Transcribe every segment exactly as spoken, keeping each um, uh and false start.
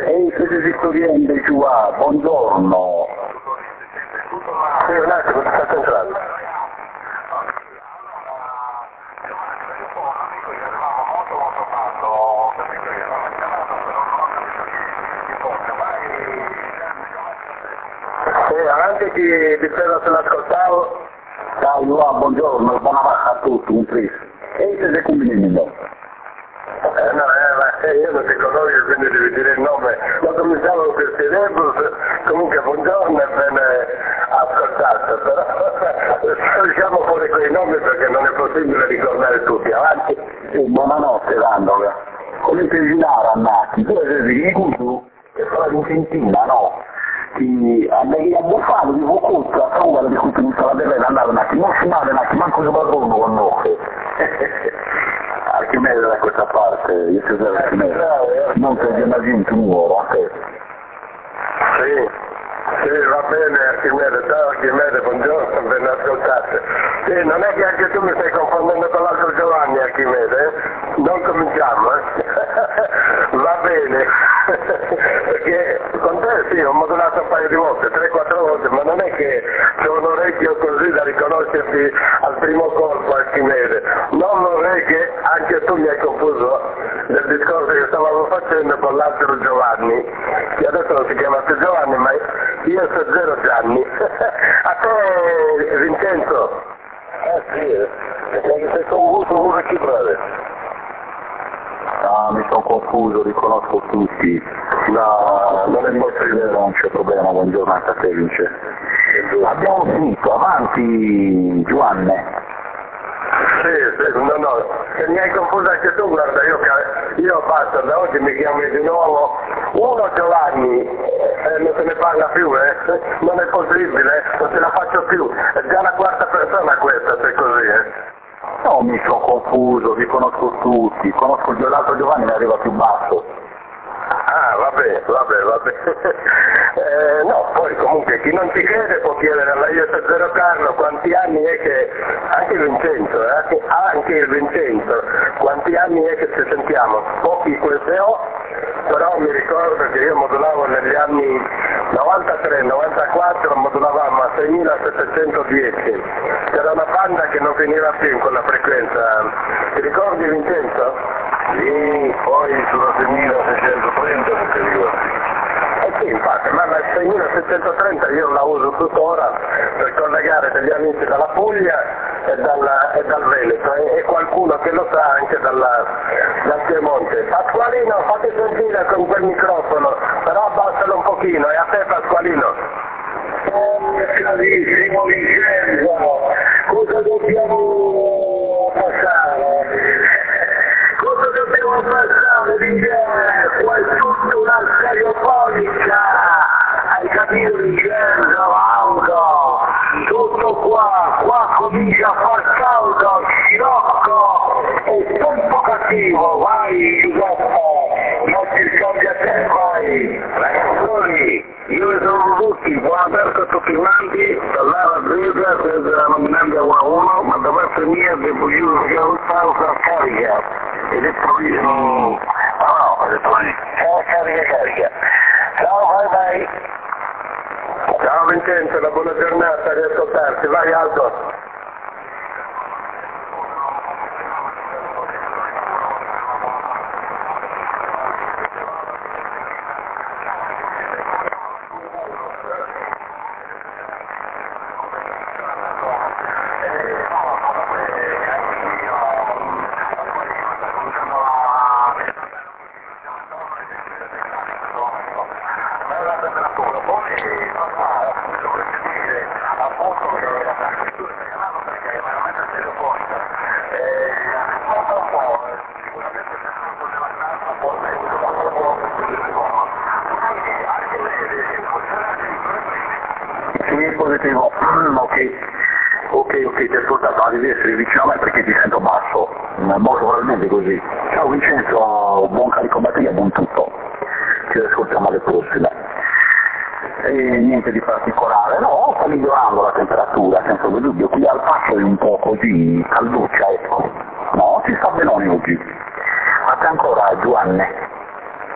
Ehi, siete cliente qua, buongiorno. Sì, un attimo, ti sta entrando. Sì, avanti chi di spero se l'ascoltavo. Ciao, Ioa, buongiorno, buona vacca a tutti, un tris. Ehi, siete cliente. Eh no, eh, ma io non ti conosco, quindi devi dire il nome. Non cominciamo con questi rebus, comunque buongiorno e ben ascoltato, però diciamo fuori quei nomi perché non è possibile ricordare tutti, avanti. Sì, buonanotte, Vandoga. Come ti girare a Nacchi? Tu sei tu che fa la Vicentina, no? Che a buffato di Vocuzza, a paura di cui tu mi sarà bene andare a Nacchi, non si male Nacchi, manco se padrono con noi. Archimede da questa parte, io sono da Archimede, non sei di una gente nuova, a te. Sì, sì, va bene Archimede, ciao Archimede, buongiorno, ben ascoltate. Sì, non è che anche tu mi stai confondendo con l'altro Giovanni Archimede, eh? Non cominciamo, eh? Va bene, perché con te sì, ho modulato un paio di volte, tre quattro volte, ma non è che c'è un orecchio così da riconoscerti al primo colpo Archimede. Non vorrei che anche tu mi hai confuso del discorso che stavamo facendo con l'altro Giovanni, che adesso non si chiama più Giovanni, ma io sono zero Gianni. A te Vincenzo? Eh sì, perché sei confuso pure chi breve. Ah, mi sono confuso, riconosco tutti. No, non è possibile. Non c'è problema, buongiorno anche a te Vince. Abbiamo finito, avanti Giovanni. Sì, sì, no, no, se mi hai confuso anche tu, guarda, io, io basta, da oggi mi chiami di nuovo uno Giovanni, eh, non se ne parla più, eh? Non è possibile, non ce la faccio più, è già la quarta persona questa, se è così, eh? No, mi sono confuso, vi conosco tutti, conosco l'altro Giovanni, mi arriva più basso. Ah, vabbè, vabbè, vabbè. eh, no, poi comunque chi non ti crede può chiedere alla io zero Carlo quanti anni è che, anche il Vincenzo, eh? anche il Vincenzo, quanti anni è che ci sentiamo? Pochi queste ho, però mi ricordo che io modulavo negli anni novantatré novantaquattro, modulavamo a seimilasettecentodieci, c'era una banda che non finiva più in quella frequenza, ti ricordi Vincenzo? Sì, poi sulla seimilaseicentotrenta non ti ricordi. Eh sì, infatti, ma la seimilasettecentotrenta io la uso tuttora per collegare degli amici dalla Puglia e, dalla, e dal Veneto e, e qualcuno che lo sa anche dalla, dal Piemonte. Pasqualino, fatti sentire con quel microfono, però abbassalo un pochino, e a te Pasqualino. Eh, carissimo Vincenzo, cosa dobbiamo passare? Cosa dobbiamo passare di te? Qua è tutta una stereofonica, hai capito Vincenzo? Auto, tutto qua, qua comincia a far caldo, scirocco e tutto cattivo, vai Giuseppe, non ti scoppi a te, vai, ragazzi, io sono tutti, buon aperto a tutti quanti, dall'ara Zeta, senza nominare a uno, ma da parte mia devo giuro che ho pausa carica. Ed è proprio... No, no, ho detto lì. Ciao, carica, carica. Ciao, bye bye. Ciao Vincenzo, una buona giornata, riascoltarti, vai Aldo. Sì, positivo. Mm, ok, ok, ok, ti ho ascoltato, ma devi essere vicino a me perché ti sento basso, molto probabilmente così. Ciao Vincenzo, buon carico batteria, buon tutto. Ci ascoltiamo alle prossime. E niente di particolare, no, sta migliorando la temperatura, senza dubbio, qui al passo è un po' così calduccia, ecco. No, ci sta benone oggi. A te ancora Giovanni.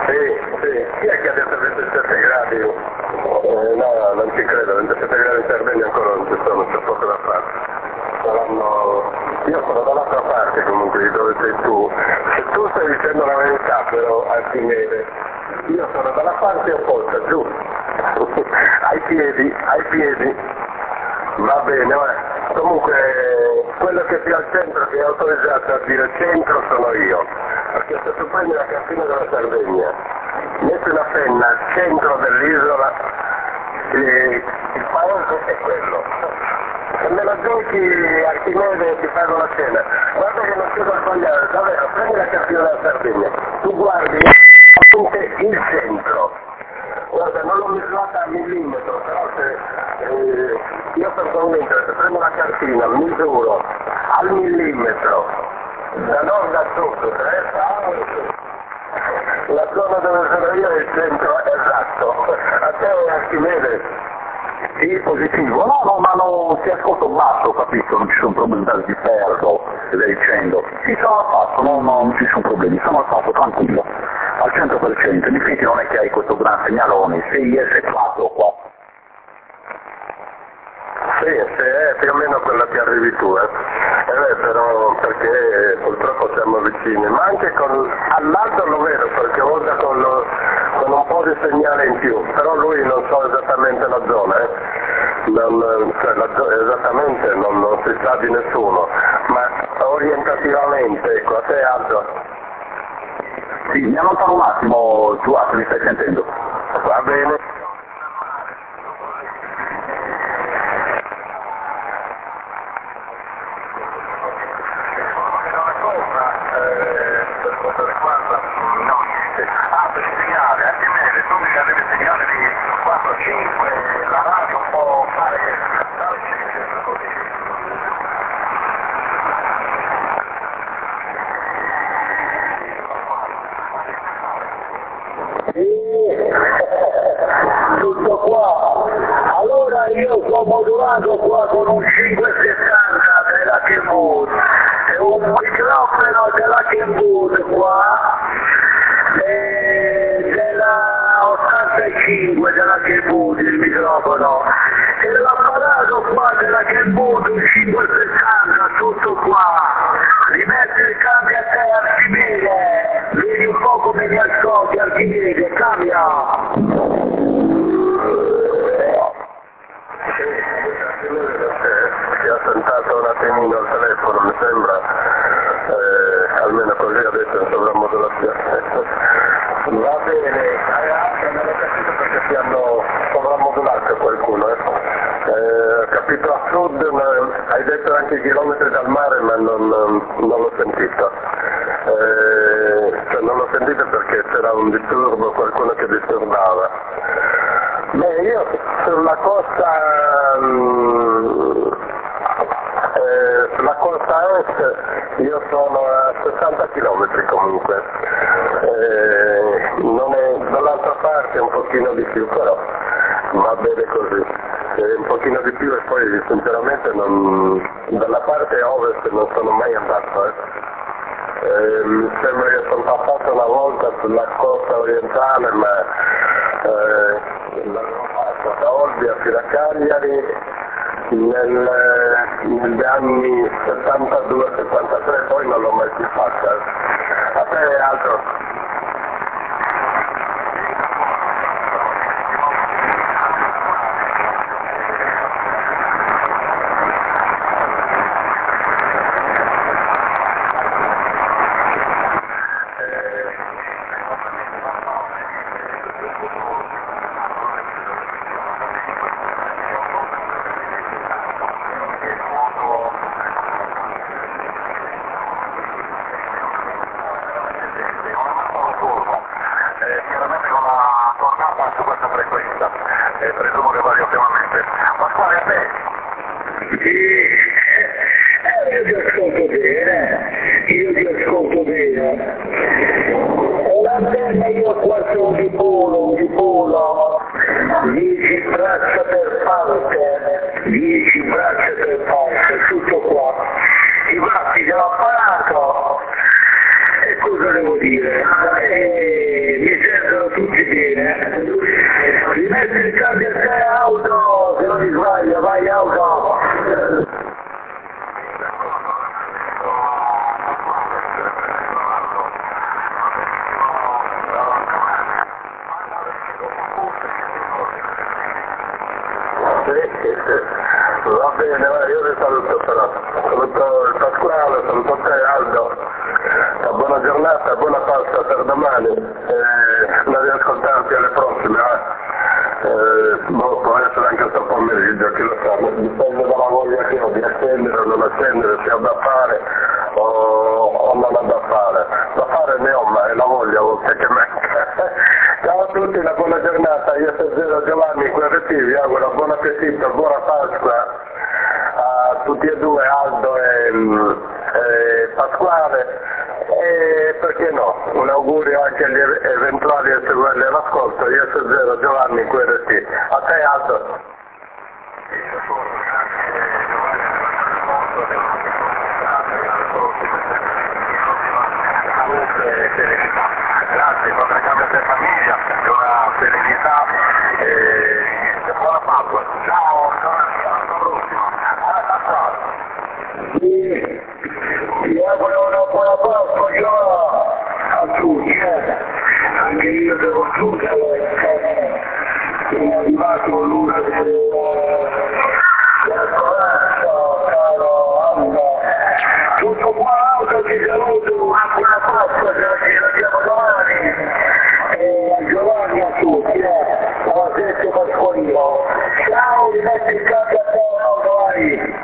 Sì, sì, chi è che ha detto ventisette gradi? Eh, no, non ci credo, ventisette gradi in Sardegna ancora non ci sono, c'è poco da fare. Saranno... Io sono dall'altra parte comunque, di dove sei tu. Se tu stai dicendo la verità però, Archimede, io sono dalla parte opposta, giù. Ai piedi, ai piedi. Va bene, ma comunque quello che più al centro che è autorizzato a dire centro sono io. Perché se tu prendi la cartina della Sardegna, metti una penna al centro dell'isola, e il paese è quello. Se me la giochi Archimede ti pago la cena. Guarda che non c'è da sbagliare, davvero, prendi la cartina della Sardegna, tu guardi il centro. Guarda, non l'ho misurata a millimetro, però se eh, io sono convinto che se prendo la cartina, misuro al millimetro, da nord a sud, eh, la zona dove sono io è il centro esatto. A te Archimede? Sì, positivo. No, no, ma non ti ascolto basso, capito? Non ci sono problemi di perdo e via dicendo. Sì, sono al fatto, no, no, non ci sono problemi, sono al fatto, tranquillo. Al cento per cento, in effetti non è che hai questo gran segnalone, sei S quattro qua. Sì, sì, è più o meno quello che arrivi tu, eh. Eh beh, però perché purtroppo siamo vicini, ma anche con all'altro lo vedo perché volta con, lo, con un po' di segnale in più, però lui non so esattamente la zona, eh. Non, cioè, la, esattamente non, non si sa di nessuno, ma orientativamente, ecco, a te è alto. Sì, mi allontano un attimo, Giuseppe, mi stai sentendo? Va bene. Tutto qua, allora io sto modulato qua con un cinquecentosessanta della Kenwood e un microfono della Kenwood qua e della ottantacinque della Kenwood il microfono e l'apparato qua della Kenwood un cinquecentosessanta tutto qua, rimetto il cambio a te Archimede, vedi un po' come mi ascolti Archimede, cambia! Si è sentato un attimino al telefono, mi sembra, eh, almeno così adesso in sovramodulazione. Va bene, non ho capito perché si hanno sovramodulato qualcuno, eh. Eh, capito a sud, ma hai detto anche chilometri dal mare, ma non, non l'ho sentito. Eh, cioè non l'ho sentito perché c'era un disturbo, qualcuno che disturbava. Beh, io sulla costa, mh, eh, sulla costa est, io sono a sessanta chilometri comunque, eh, non è dall'altra parte un pochino di più, però va bene così, eh, un pochino di più e poi sinceramente non, dalla parte ovest non sono mai andato, eh. Eh, mi sembra che sono passato una volta sulla costa orientale, ma eh, l'avevo fatto da Olbia fino a Cagliari nel, negli anni settantadue settantatré, poi non l'ho mai più fatta. A te è altro? Chiaramente con la tornata su questa frequenza, eh, presumo che variosamente. Ma quale a te? Sì, eh, io ti ascolto bene, io ti ascolto bene. E l'antenna io qua sono di polo, di polo, dieci braccia per parte, dieci braccia per parte, tutto qua. Infatti ce l'ho apparato, e cosa devo dire? E mi serve cortile. Rimetti il cambio a te auto, se non mi sbaglio, vai auto. Va bene, va, io vi saluto però, saluto il Pasquale, saluto te Aldo, buona giornata, buona pasta per domani, eh, la riascoltarti alle prossime, eh. Eh, boh, può essere anche sto pomeriggio, chi lo sa, dipende dalla voglia che ho di accendere o non accendere, se ho da fare o, o non ho da fare, da fare ne ho, ma è la voglia a volte che manca. Ciao a tutti, una buona giornata, io sono Zero Giovanni, Q R T, vi auguro buon appetito, buona Pasqua a tutti e due, Aldo e, e Pasquale, e perché no, un augurio anche agli eventuali eseguenti all'ascolto, io sono Zero Giovanni, Q R T. A te Aldo. Grazie, buona cambio per famiglia, buona serenità e buona Pasqua. Ciao, alla prossima. Sì, vi auguro una buona Pasqua a tutti, eh. Anche io devo chiudere, è arrivato l'ora del corazzo, caro Aldo. Tutto qua Aldo, ti saluto, una buona Pasqua, ci vediamo domani. E a Giovanni a tutti, eh, alla sette Pasqualino. Ciao, vi metto il cambio a te, Aldo, vai.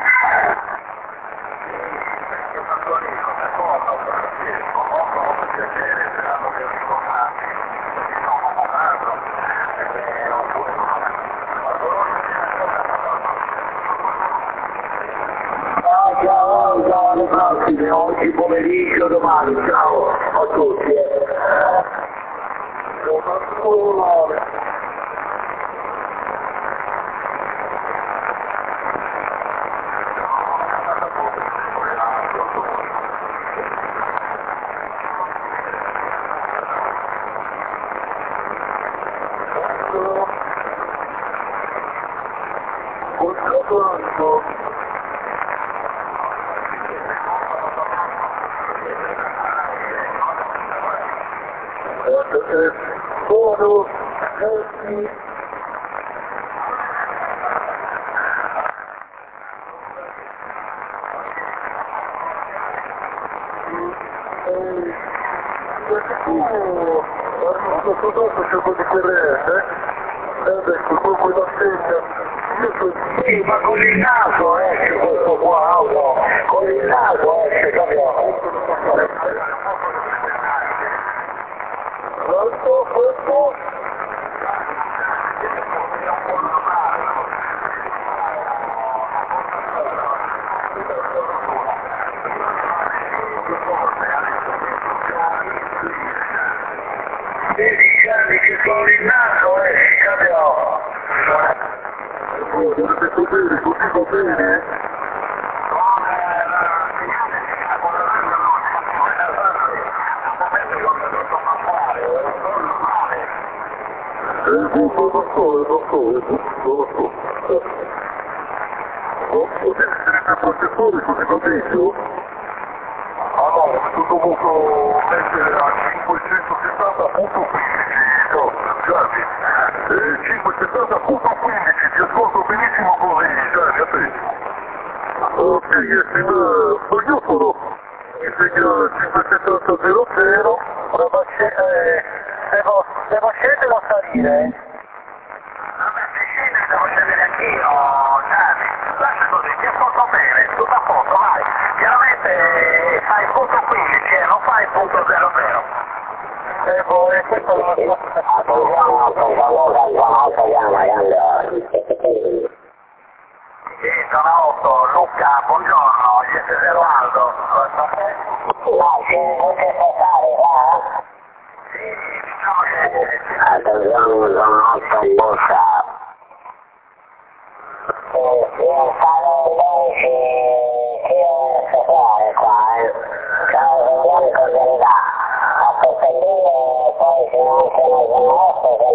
Ciao, ciao, alle prossime, oggi pomeriggio, domani, ciao a tutti. Buono, grazie. Questo dopo c'è un po' di corrente, eh, ecco, comunque la segna. Sì, ma con il naso esce questo qua, auto, con il naso esce, capiamo. Questo, questo. sedici anni che con il naso esce, capiamo. Oh, dovete sapere, così va bene? Eh, non so, non so, non so. Oh, deve essere un processore, così va bene? Allora, ho dovuto mettere a cinquecentosettanta punto quindici, no, Gianni, eh, cinquecentosettanta punto quindici, ti ascolto benissimo così, Gianni, a te. Ok, sì, ma io sono, mi segna cinquecentosettanta zero zero, prova eh, devo, devo scendere o salire? Vabbè, se scendere devo scendere anch'io, Gianni, lascia così, ti ascolto bene, tutto a posto, vai, chiaramente fai il punto quindici, eh, non fai il punto zero zero. E poi questo lo so. Sì, sono otto, Luca, buongiorno, io sono Edoardo. No, sì, non c'è passare, va? Sì, diciamo che... Attenzione, sono otto in borsa. Sì, io fare dodici, che io so fare qua, eh. Ciao, vediamo cosa ne dà. A Coppellino poi se non c'è una giornata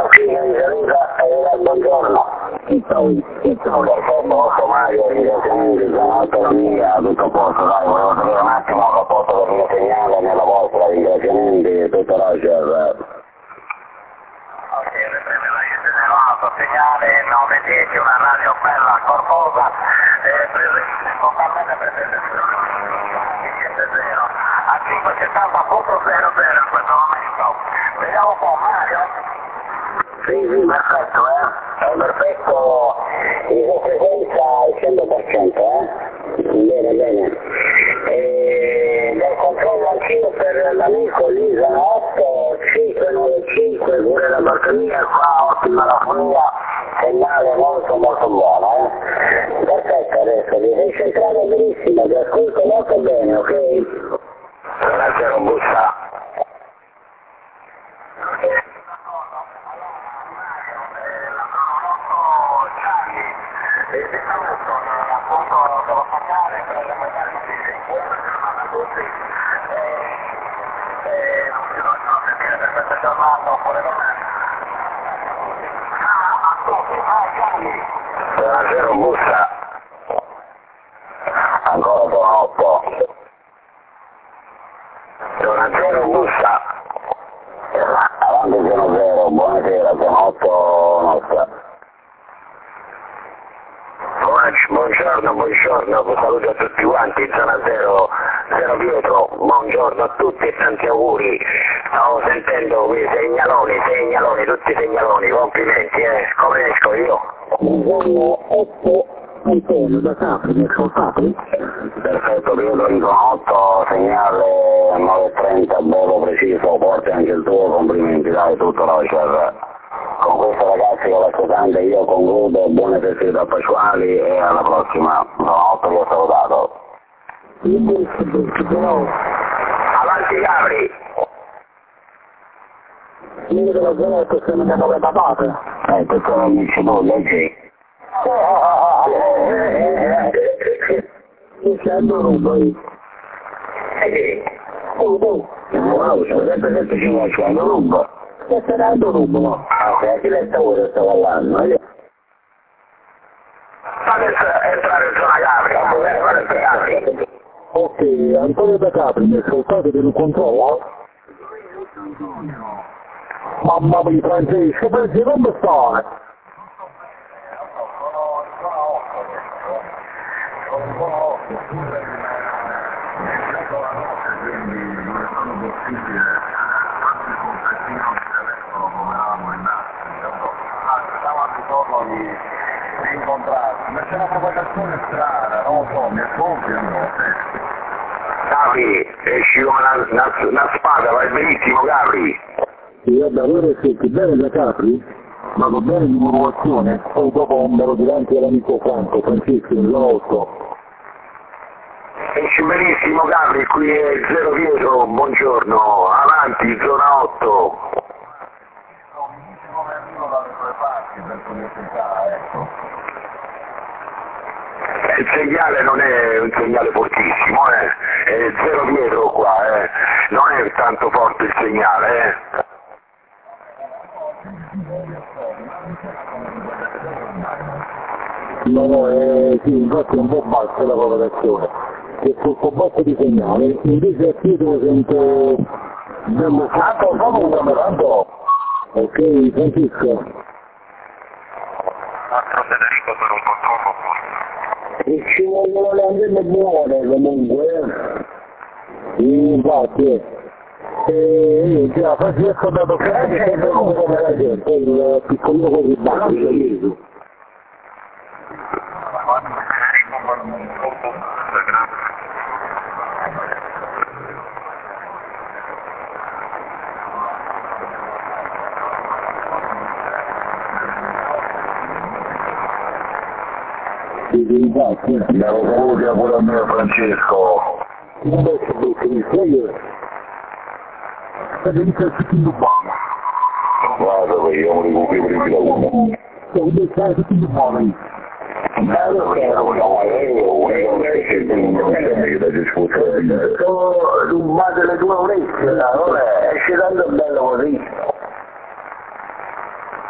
Martina di saluta e buongiorno. Chi sei? Chi sono? Perfetto, Mario, ringraziamenti, sono autonomia, tutto a posto, dai, volevo sapere un attimo il rapporto del mio segnale nella vostra, ringraziamenti, tutto Roger. Ok, riprende la I S zero otto, segnale nove dieci, una radio bella, corposa, eh, presente, totalmente presente I S zero, a cinquecentosettanta punto zero zero in questo momento. Vediamo un po', Mario. Sì, sì, perfetto, eh? È perfetto, in frequenza al cento per cento, eh? Bene, bene. E del controllo anch'io per l'amico Lisa otto cinque nove cinque, pure la barcamia, qua ottima la fonia, segnale molto molto buono, eh? Perfetto adesso, vi sei centrato benissimo, vi ascolto molto bene, ok? Grazie, robusta. Buonasera, bussa. Ancora sono otto. Buonasera, bussa. Avanti zero zero, buonasera, sono otto nostra. Buongiorno, buongiorno, un saluto a tutti quanti, zona zero, zero Pietro, buongiorno a tutti e tanti auguri. Stavo sentendo quei segnaloni, segnaloni, tutti segnaloni, complimenti, eh, come esco io? Buongiorno, otto, Antonio da Capri, mi ascoltate? Perfetto, Pietro, in zona otto, segnale nove trenta, bello preciso, forte anche il tuo, complimenti, dai, tutto Roger. Con questo ragazzi, con la scusante io concludo, buone festività pasquali e alla prossima. Sono otto che ho salutato. Avanti Capri! Io della zona otto sono da nove patate. Eh, questo è il cipolle, sì. Che c'è il rubo lì? E Oh, oh. wow, sempre che ci vuole, c'è il rubo. Che sarà il rubo? Ah, ok, che letta ora sto parlando? Adesso entrare in zona Capri, guarda che Capri. Ok, Antonio da Capri, mi ascoltate per un controllo? Mamma mia, Francesco, pensi come stai? di incontrarsi, ma c'è una provocazione strana, non lo so, mi ascolti o no? Capri, esci come una, una, una spada, vai benissimo Capri. Sì, davvero senti bene da Capri? Ma va bene di motivazione, poi dopo me lo dirà anche l'amico Franco, Francesco, il otto. Esci benissimo Capri, qui è zero Pietro, buongiorno, avanti, zona otto. Come arrivo dalle tue parti per curiosità, ecco. Il segnale non è un segnale fortissimo, eh. È zero Pietro qua, eh. Non è tanto forte il segnale, eh. No, no, eh, sì, infatti è un po' bassa la valutazione, che sotto basso di segnale, invece a Pietro sento bello Tanto, comunque, tanto. Ok, Francisco. Altro Federico per un controllo forte. E ci vogliono le antenne buone comunque, eh? Sì, infatti, eh. E già, Francesco ha dato che comunque me la gente, il piccolino così basso, Gesù. Federico per un controllo forte, grazie. Abbiamo saluti a pure a me Francesco. Invece dei cristiani, state iniziando tutti in Dubano. Guarda che io mi ricopivo di la uno. Siamo dei cari tutti in Dubano. Bello che era una Sono rubate le tue orecchie, vabbè, esce tanto bello così.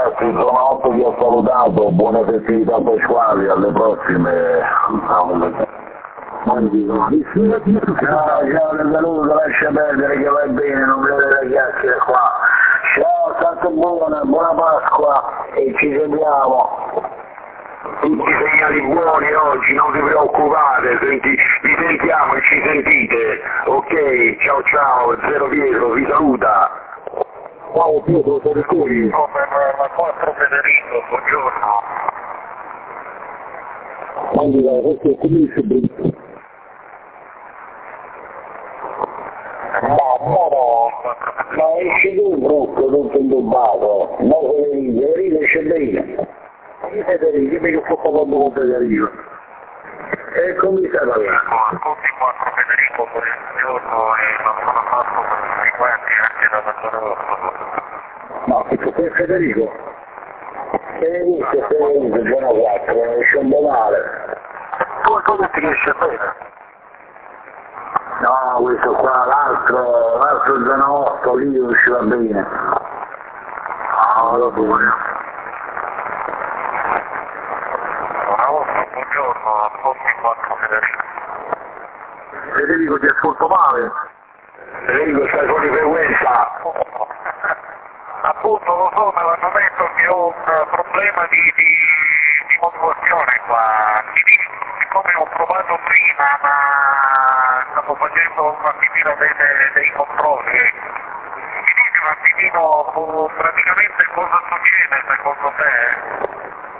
ragazzi, zona otto vi ho salutato, buone festività pasquali, alle prossime. Non dico, ciao, ciao, benvenuto, lascia perdere che va bene, non vede le chiacchiere qua. Ciao, state buone, buona Pasqua e ci sentiamo. Tutti segnali buoni oggi, non vi preoccupate, senti, vi sentiamo e ci sentite. Ok, ciao ciao, Zero Pietro vi saluta. Ciao Pietro, sei sicuri? No, per la quattro Federico, buongiorno. Quindi questo è come si brinca. Ma no, ma esce tu brutto, tutto indubbato. No Federico, Federico esce bene. Chi Federico? Dimmi che sto parlando con Federico. E come stai parlando? Tutti quattro Federico, buongiorno e la buona Pasqua per tutti quanti anche dalla zona otto. No, questo è Federico. Federico, Federico, buona quattro, non esce un po' male. Tu hai detto che esce bene? No, questo qua, l'altro, l'altro zona otto, lì usciva bene. Ah, lo buono. Buongiorno, tutti quattro Federico. Federico, ti ascolto male. Federico, stai fuori frequenza. Appunto, lo so, me l'hanno detto che ho un problema di, di, di modulazione qua. Siccome ho provato prima, ma stavo facendo un attimino dei, dei controlli, mi dici un attimino praticamente cosa succede secondo te?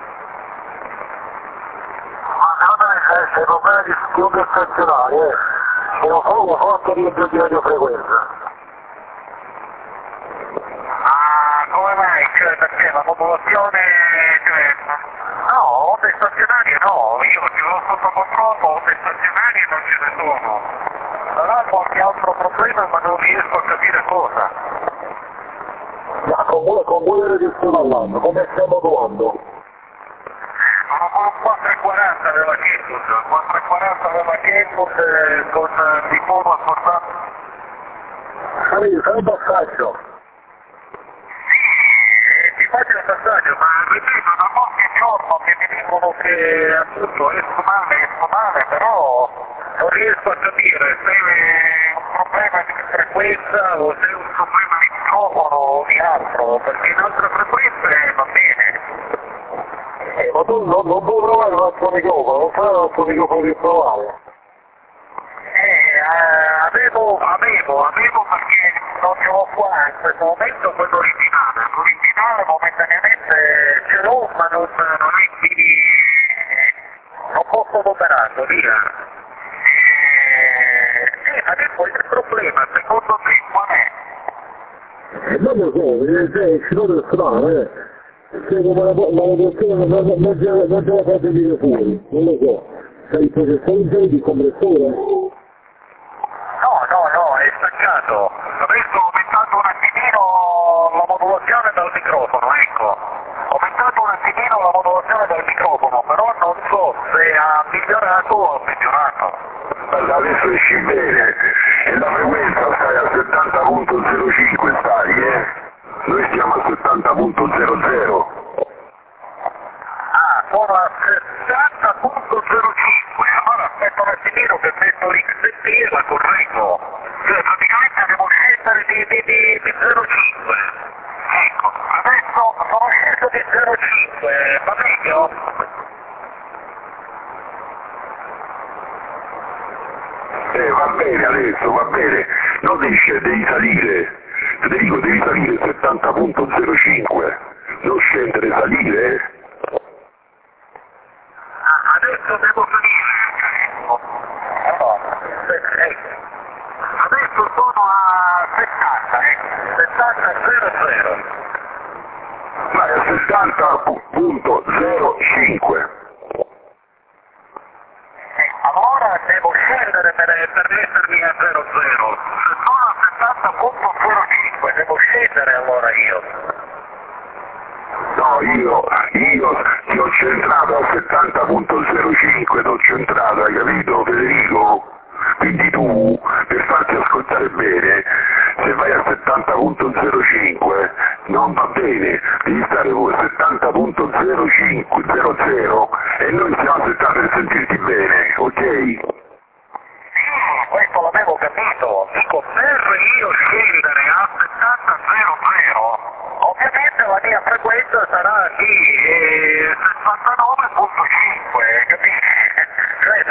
C'è problemi di schiudo stazionari, eh. Sono solo forte di di radiofrequenza. Ah, come mai? Cioè, perché la modulazione, cioè, no, onde stazionarie no, io ce l'ho sotto controllo, onde stazionarie non ce ne sono. Sarà qualche altro problema ma non riesco a capire cosa. Ma con voi, con voi che stiamo parlando, come stiamo trovando? Sono quattro e quaranta della Ketus, quattro e quaranta della Ketus eh, con eh, di fono ascoltato. Fai, fai un passaggio. Sì, ti faccio il passaggio, ma ripeto, da qualche giorno che mi dicono che appunto esco male, esco male, però non riesco a capire se è un problema di frequenza o se è un problema di microfono o di altro, perché in altre frequenze va bene. Eh, ma tu non, non puoi provare un altro microfono, non fai un altro microfono di provare. Eh, eh, avevo, avevo, avevo perché non ce l'ho qua in questo momento quello originale, l'originale momentaneamente ce l'ho ma non, non è qui, non posso adoperarlo, via. Eh, eh, adesso il problema secondo te qual è? E non lo so, è uscito strano, eh. Se come la modulazione non ce la fate venire fuori, non lo so. Sei il processore di compressore? No, no, no, è staccato. Adesso ho aumentato un attimino la modulazione dal microfono, ecco. Ho aumentato un attimino la modulazione dal microfono, però non so se ha migliorato o ha peggiorato. Guarda, adesso esci bene, e la frequenza stai a settanta virgola zero cinque stai, eh? Noi stiamo a settanta virgola zero zero. Ah, sono a sessanta virgola zero cinque, allora aspetta un attimino che metto l'X T e la correggo. Cioè praticamente devo scendere di, di, di, di zero virgola cinque. Ecco, adesso sono sceso di zero virgola cinque, va meglio? Eh, va bene adesso, va bene. Non devi scendere, devi salire. Federico, devi salire settanta virgola zero cinque. Non scendere, salire, eh? Adesso devo salire, allora, adesso sono a settanta, ecco, settanta zero zero. Ma è a settanta virgola zero cinque. Allora devo scendere per, per mettermi a zero zero. Se sono a settanta virgola zero cinque, devo scendere allora io. No, io, io ti ho centrato a settanta virgola zero cinque, ti ho centrato, hai capito Federico? Quindi tu, per farti ascoltare bene, se vai a settanta virgola zero cinque non va bene, devi stare,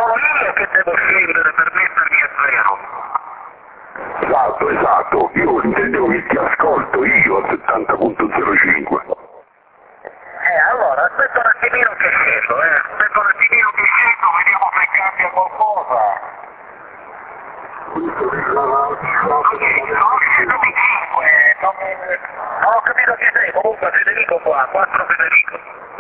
sono io che devo scendere per mettermi a zero. Esatto, esatto, io intendevo che ti ascolto io a settanta punto zero cinque. Eh, allora, aspetta un attimino che scendo, eh, aspetta un attimino che scendo, vediamo se cambia qualcosa. No, scendo di cinque, non, non ho capito chi sei, comunque Federico qua, quattro Federico.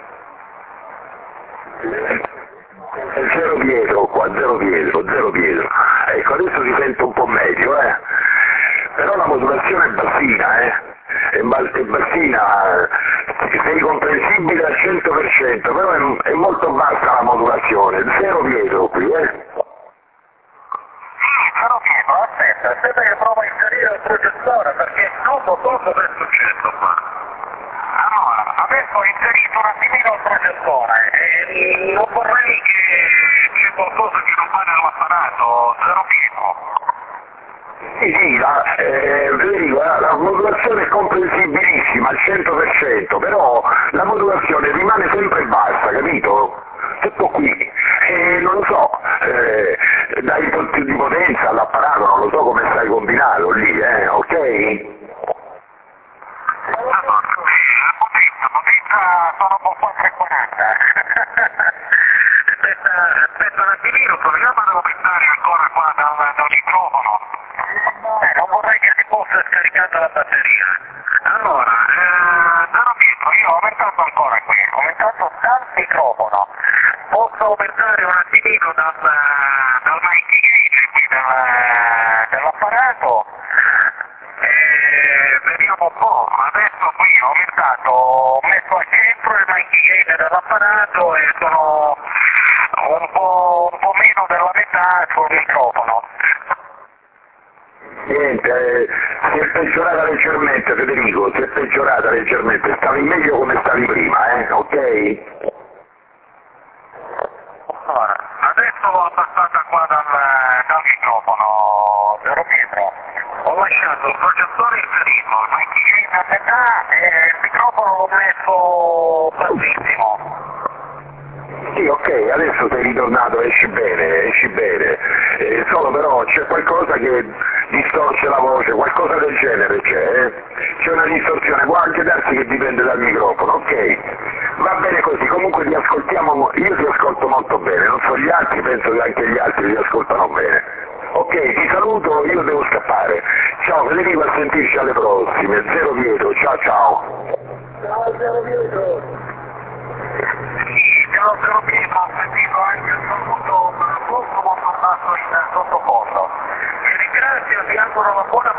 Zero Pietro qua, zero Pietro, zero Pietro. Ecco, adesso ti sento un po' meglio, eh. Però la modulazione è bassina, eh. È, ba è bassina, sei comprensibile al cento per cento, però è, è molto bassa la modulazione, zero Pietro qui, eh. Sì, zero Pietro, aspetta, aspetta che provo a inserire il processore perché non lo so cosa è successo qua. Allora, adesso ho inserito un attimino il processore e non vorrei che c'è qualcosa che non va nell'apparato, zero Pietro. Sì, sì, la, eh, Federico, la, la modulazione è comprensibilissima al cento per cento, però la modulazione rimane sempre bassa, capito? Tutto qui. E non lo so, eh, dai un po' più di potenza all'apparato, non lo so come stai combinato lì, eh, ok? Allora, la potenza, potenza sono un po' quattro e quaranta. aspetta, aspetta un attimino, proviamo ad aumentare ancora qua dal, dal microfono. Eh, non vorrei che si fosse scaricata la batteria. Allora, eh, Zero Pietro, io ho aumentato ancora qui, ho aumentato dal microfono. Posso aumentare un attimino dal, dal mic gauge qui del, dell'apparato. E vediamo un po', adesso qui ho aumentato, ho messo al centro il mic gauge dell'apparato e sono un po', un po' meno della metà sul microfono. Niente, eh, si è peggiorata leggermente Federico, si è peggiorata leggermente, stavi meglio come stavi prima, eh, ok? Allora, adesso l'ho abbassata qua dal, dal microfono, Zero Pietro. Ho lasciato il processore inserito, il mic gauge a metà e il microfono l'ho messo bassissimo. Sì, ok, adesso sei ritornato, esci bene, esci bene, eh, solo però c'è qualcosa che distorce la voce, qualcosa del genere c'è, eh? C'è una distorsione, può anche darsi che dipende dal microfono, ok? Va bene così, comunque ti ascoltiamo, io ti ascolto molto bene, non so gli altri, penso che anche gli altri ti ascoltano bene. Ok, ti saluto, io devo scappare. Ciao Federico, a sentirci alle prossime, Zero Pietro, ciao ciao. Ciao Zero Pietro. Ciao Zero Pietro, ho sentito anche il saluto molto molto basso in sottofondo. Vi ringrazio, vi auguro una buona